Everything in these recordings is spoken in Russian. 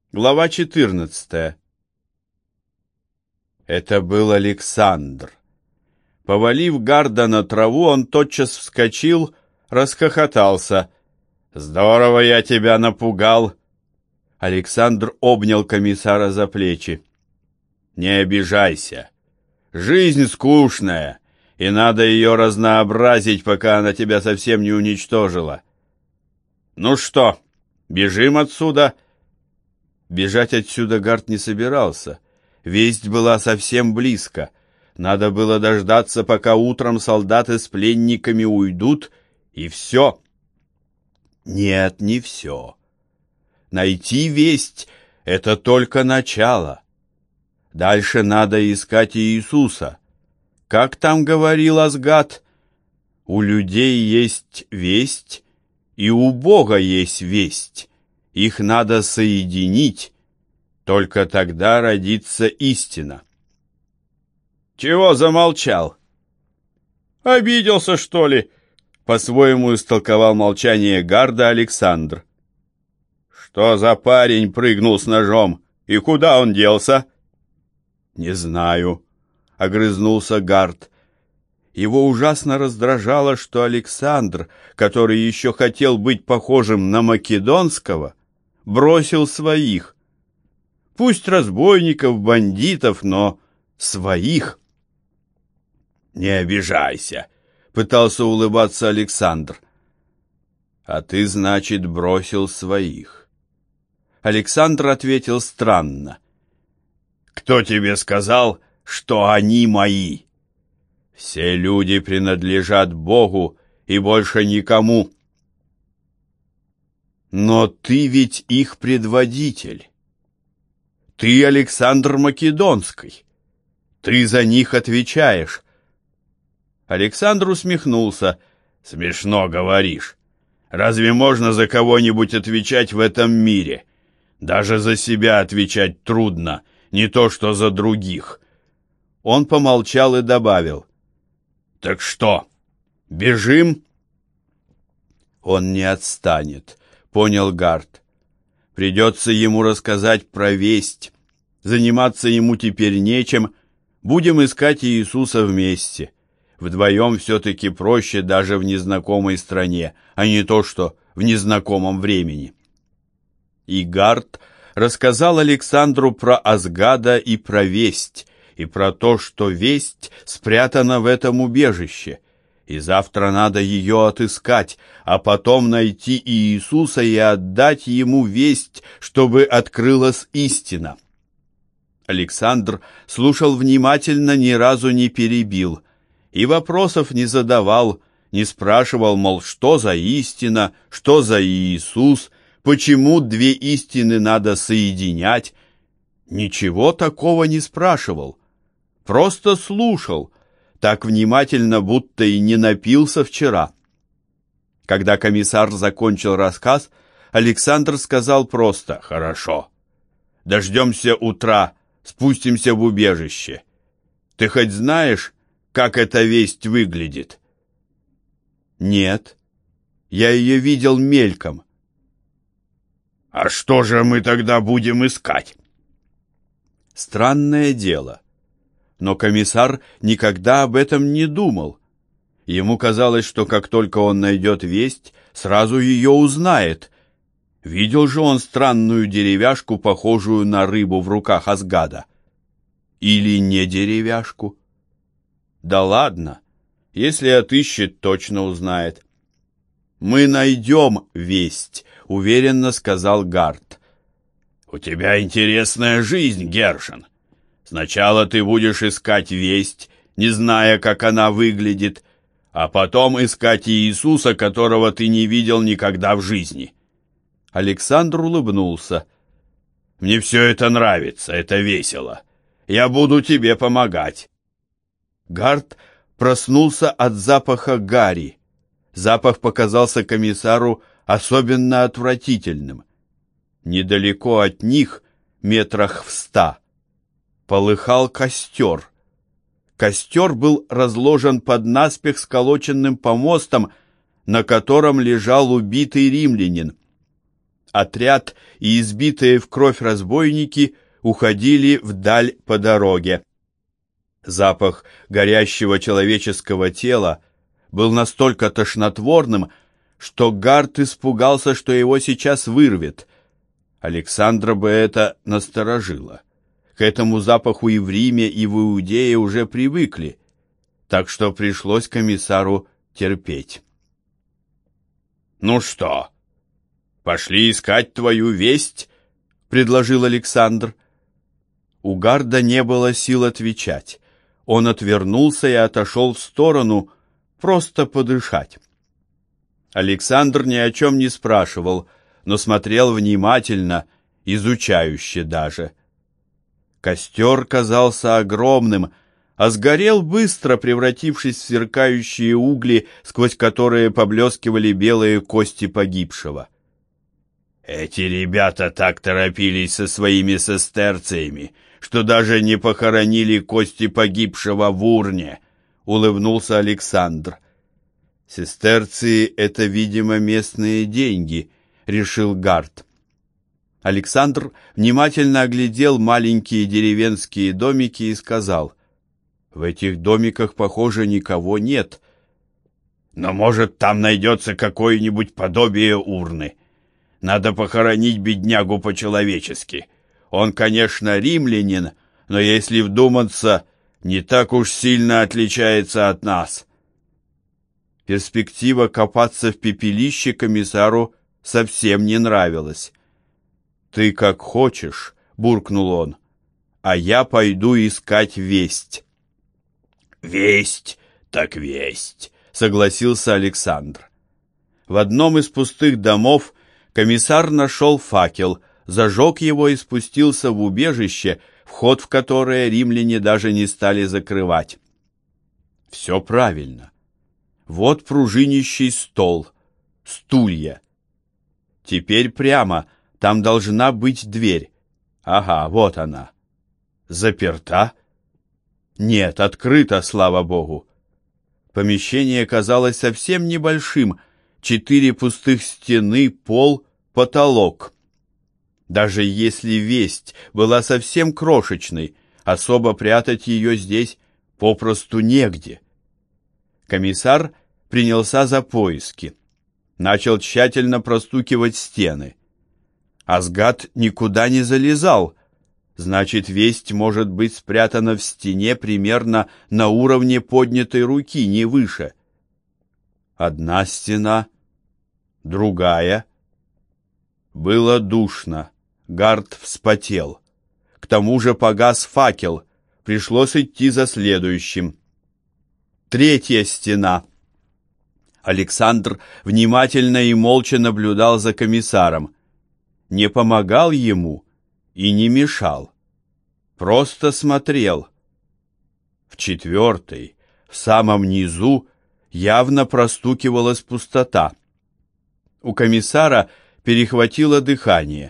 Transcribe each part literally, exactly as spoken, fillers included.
Глава четырнадцатая. Это был Александр. Повалив Гарда на траву, он тотчас вскочил, расхохотался. «Здорово я тебя напугал!» Александр обнял комиссара за плечи. «Не обижайся. Жизнь скучная, и надо ее разнообразить, пока она тебя совсем не уничтожила. Ну что, бежим отсюда?» Бежать отсюда Гард не собирался. Весть была совсем близко. Надо было дождаться, пока утром солдаты с пленниками уйдут, и все. Нет, не все. Найти весть — это только начало. Дальше надо искать Иисуса. Как там говорил Асгад, у людей есть весть, и у Бога есть весть. Их надо соединить, только тогда родится истина. «Чего замолчал?» «Обиделся, что ли?» — по-своему истолковал молчание Гарда Александр. «Что за парень прыгнул с ножом? И куда он делся?» «Не знаю», — огрызнулся Гард. Его ужасно раздражало, что Александр, который еще хотел быть похожим на македонского, бросил своих. Пусть разбойников, бандитов, но своих. «Не обижайся», — пытался улыбаться Александр. «А ты, значит, бросил своих». Александр ответил странно. «Кто тебе сказал, что они мои? Все люди принадлежат Богу и больше никому». «Но ты ведь их предводитель. Ты Александр Македонский. Ты за них отвечаешь». Александр усмехнулся. «Смешно говоришь. Разве можно за кого-нибудь отвечать в этом мире? Даже за себя отвечать трудно, не то что за других». Он помолчал и добавил: «Так что, бежим?» «Он не отстанет», — понял Гард. «Придется ему рассказать про весть. Заниматься ему теперь нечем. Будем искать Иисуса вместе. Вдвоем все-таки проще даже в незнакомой стране, а не то, что в незнакомом времени». И Гард рассказал Александру про Асгада и про весть, и про то, что весть спрятана в этом убежище, и завтра надо ее отыскать, а потом найти Иисуса и отдать ему весть, чтобы открылась истина. Александр слушал внимательно, ни разу не перебил, и вопросов не задавал, не спрашивал, мол, что за истина, что за Иисус, почему две истины надо соединять. Ничего такого не спрашивал, просто слушал, так внимательно, будто и не напился вчера. Когда комиссар закончил рассказ, Александр сказал просто: «Хорошо. Дождемся утра, спустимся в убежище. Ты хоть знаешь, как эта весть выглядит?» «Нет, я ее видел мельком». «А что же мы тогда будем искать?» Странное дело. Но комиссар никогда об этом не думал. Ему казалось, что как только он найдет весть, сразу ее узнает. Видел же он странную деревяшку, похожую на рыбу в руках Асгада. Или не деревяшку? Да ладно, если отыщет, точно узнает. «Мы найдем весть», — уверенно сказал Гард. «У тебя интересная жизнь, Гершен. Сначала ты будешь искать весть, не зная, как она выглядит, а потом искать Иисуса, которого ты не видел никогда в жизни». Александр улыбнулся. «Мне все это нравится, это весело. Я буду тебе помогать». Гард проснулся от запаха гари. Запах показался комиссару особенно отвратительным. Недалеко от них, метрах в ста, полыхал костер. Костер был разложен под наспех сколоченным помостом, на котором лежал убитый римлянин. Отряд и избитые в кровь разбойники уходили вдаль по дороге. Запах горящего человеческого тела был настолько тошнотворным, что Гарт испугался, что его сейчас вырвет. Александра бы это насторожило. К этому запаху и в Риме, и в Иудее уже привыкли, так что пришлось комиссару терпеть. «Ну что, пошли искать твою весть?» — предложил Александр. У Гарда не было сил отвечать. Он отвернулся и отошел в сторону, просто подышать. Александр ни о чем не спрашивал, но смотрел внимательно, изучающе даже. Костер казался огромным, а сгорел быстро, превратившись в сверкающие угли, сквозь которые поблескивали белые кости погибшего. «Эти ребята так торопились со своими сестерциями, что даже не похоронили кости погибшего в урне», — улыбнулся Александр. «Сестерции — это, видимо, местные деньги», — решил Гарт. Александр внимательно оглядел маленькие деревенские домики и сказал: «В этих домиках, похоже, никого нет. Но, может, там найдется какое-нибудь подобие урны. Надо похоронить беднягу по-человечески. Он, конечно, римлянин, но, если вдуматься, не так уж сильно отличается от нас». Перспектива копаться в пепелище комиссару совсем не нравилась. «Ты как хочешь», — буркнул он, — «а я пойду искать весть». «Весть так весть», — согласился Александр. В одном из пустых домов комиссар нашел факел, зажег его и спустился в убежище, вход в которое римляне даже не стали закрывать. Все правильно. Вот пружинищий стол, стулья. Теперь прямо, там должна быть дверь. Ага, вот она. Заперта? Нет, открыта, слава богу. Помещение казалось совсем небольшим. Четыре пустых стены, пол, потолок. Даже если весть была совсем крошечной, особо прятать ее здесь попросту негде. Комиссар принялся за поиски. Начал тщательно простукивать стены. Асгад никуда не залезал. Значит, весть может быть спрятана в стене примерно на уровне поднятой руки, не выше. Одна стена, другая. Было душно. Гарт вспотел. К тому же погас факел. Пришлось идти за следующим. Третья стена. Александр внимательно и молча наблюдал за комиссаром. Не помогал ему и не мешал. Просто смотрел. В четвертой, в самом низу, явно простукивалась пустота. У комиссара перехватило дыхание.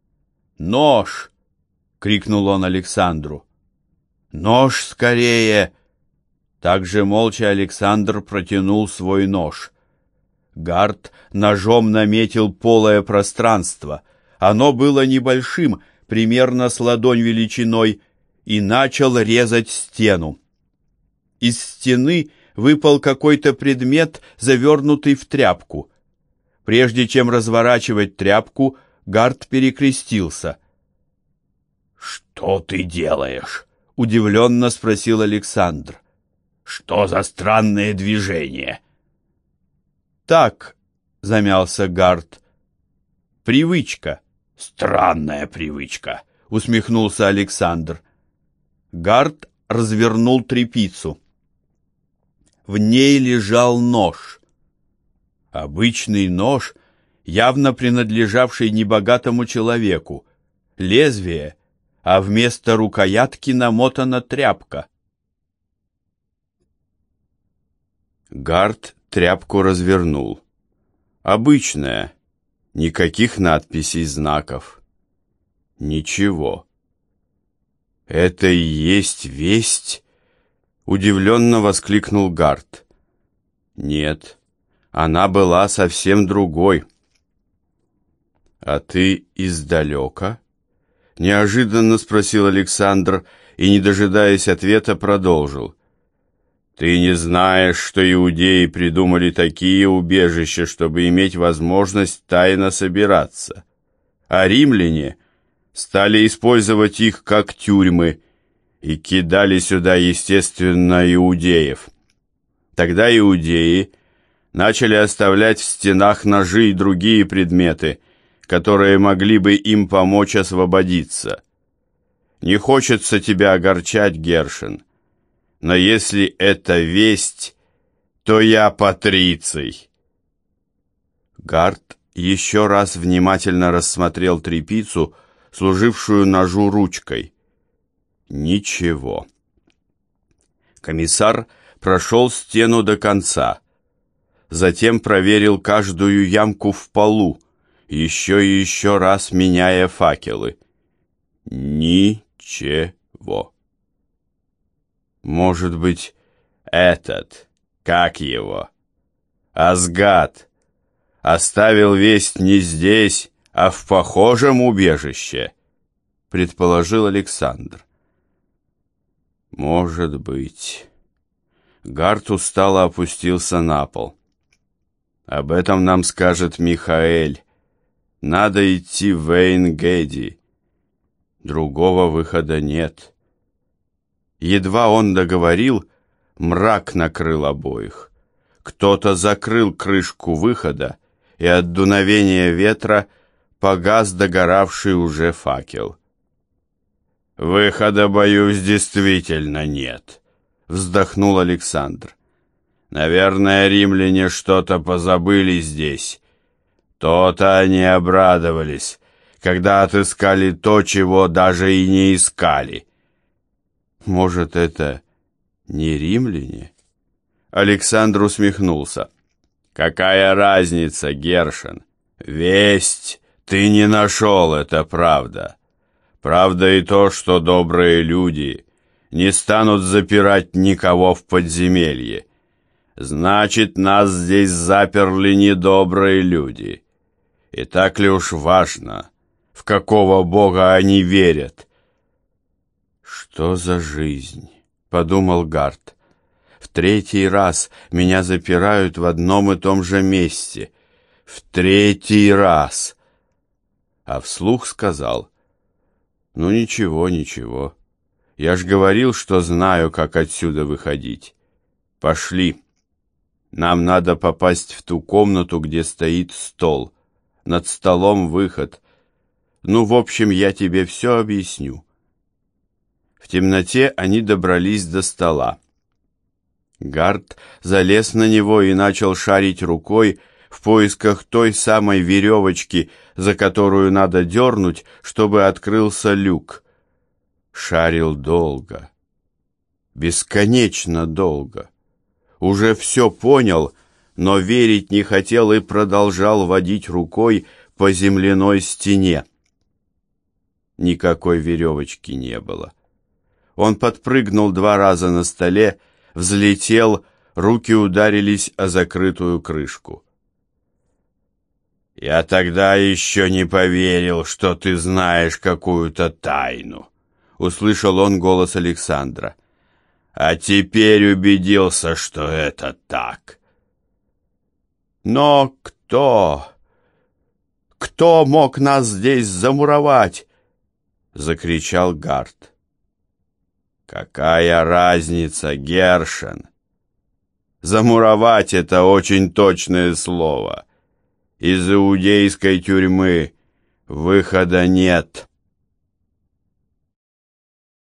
«Нож!» — крикнул он Александру. «Нож скорее!» Также молча Александр протянул свой нож. Гарт ножом наметил полое пространство. Оно было небольшим, примерно с ладонь величиной, и начал резать стену. Из стены выпал какой-то предмет, завернутый в тряпку. Прежде чем разворачивать тряпку, Гарт перекрестился. «Что ты делаешь?» — удивленно спросил Александр. «Что за странные движения?» «Так», — замялся Гарт. «Привычка». «Странная привычка», — усмехнулся Александр. Гарт развернул тряпицу. В ней лежал нож. Обычный нож, явно принадлежавший небогатому человеку. Лезвие, а вместо рукоятки намотана тряпка. Гарт тряпку развернул. Обычная, никаких надписей, знаков. Ничего. «Это и есть весть?» — удивленно воскликнул Гарт. «Нет, она была совсем другой». «А ты издалека?» — неожиданно спросил Александр и, не дожидаясь ответа, продолжил. «Ты не знаешь, что иудеи придумали такие убежища, чтобы иметь возможность тайно собираться, а римляне стали использовать их как тюрьмы и кидали сюда, естественно, иудеев. Тогда иудеи начали оставлять в стенах ножи и другие предметы, которые могли бы им помочь освободиться. Не хочется тебя огорчать, Гершен, но если это весть, то я патриций». Гарт еще раз внимательно рассмотрел тряпицу, служившую ножу ручкой. Ничего. Комиссар прошел стену до конца, затем проверил каждую ямку в полу, еще и еще раз меняя факелы. Ничего. Может быть, этот, как его, Асгад, оставил весть не здесь, а в похожем убежище, предположил Александр. Может быть. Гарт устало опустился на пол. Об этом нам скажет Михаэль. Надо идти в Эйн-Геди. Другого выхода нет. Едва он договорил, мрак накрыл обоих. Кто-то закрыл крышку выхода, и от дуновения ветра погас догоравший уже факел. «Выхода, боюсь, действительно нет», — вздохнул Александр. «Наверное, римляне что-то позабыли здесь. То-то они обрадовались, когда отыскали то, чего даже и не искали». «Может, это не римляне?» Александр усмехнулся. «Какая разница, Гершен? Весть ты не нашел, это правда. Правда и то, что добрые люди не станут запирать никого в подземелье. Значит, нас здесь заперли недобрые люди. И так ли уж важно, в какого бога они верят?» «Что за жизнь?» — подумал Гарт. «В третий раз меня запирают в одном и том же месте. В третий раз!» А вслух сказал: «Ну ничего, ничего. Я ж говорил, что знаю, как отсюда выходить. Пошли. Нам надо попасть в ту комнату, где стоит стол. Над столом выход. Ну, в общем, я тебе все объясню». В темноте они добрались до стола. Гарт залез на него и начал шарить рукой в поисках той самой веревочки, за которую надо дернуть, чтобы открылся люк. Шарил долго, бесконечно долго. Уже все понял, но верить не хотел и продолжал водить рукой по земляной стене. Никакой веревочки не было. Он подпрыгнул два раза на столе, взлетел, руки ударились о закрытую крышку. «Я тогда еще не поверил, что ты знаешь какую-то тайну», — услышал он голос Александра. «А теперь убедился, что это так». «Но кто? Кто мог нас здесь замуровать?» — закричал Гарт. «Какая разница, Гершен? Замуровать — это очень точное слово. Из иудейской тюрьмы выхода нет».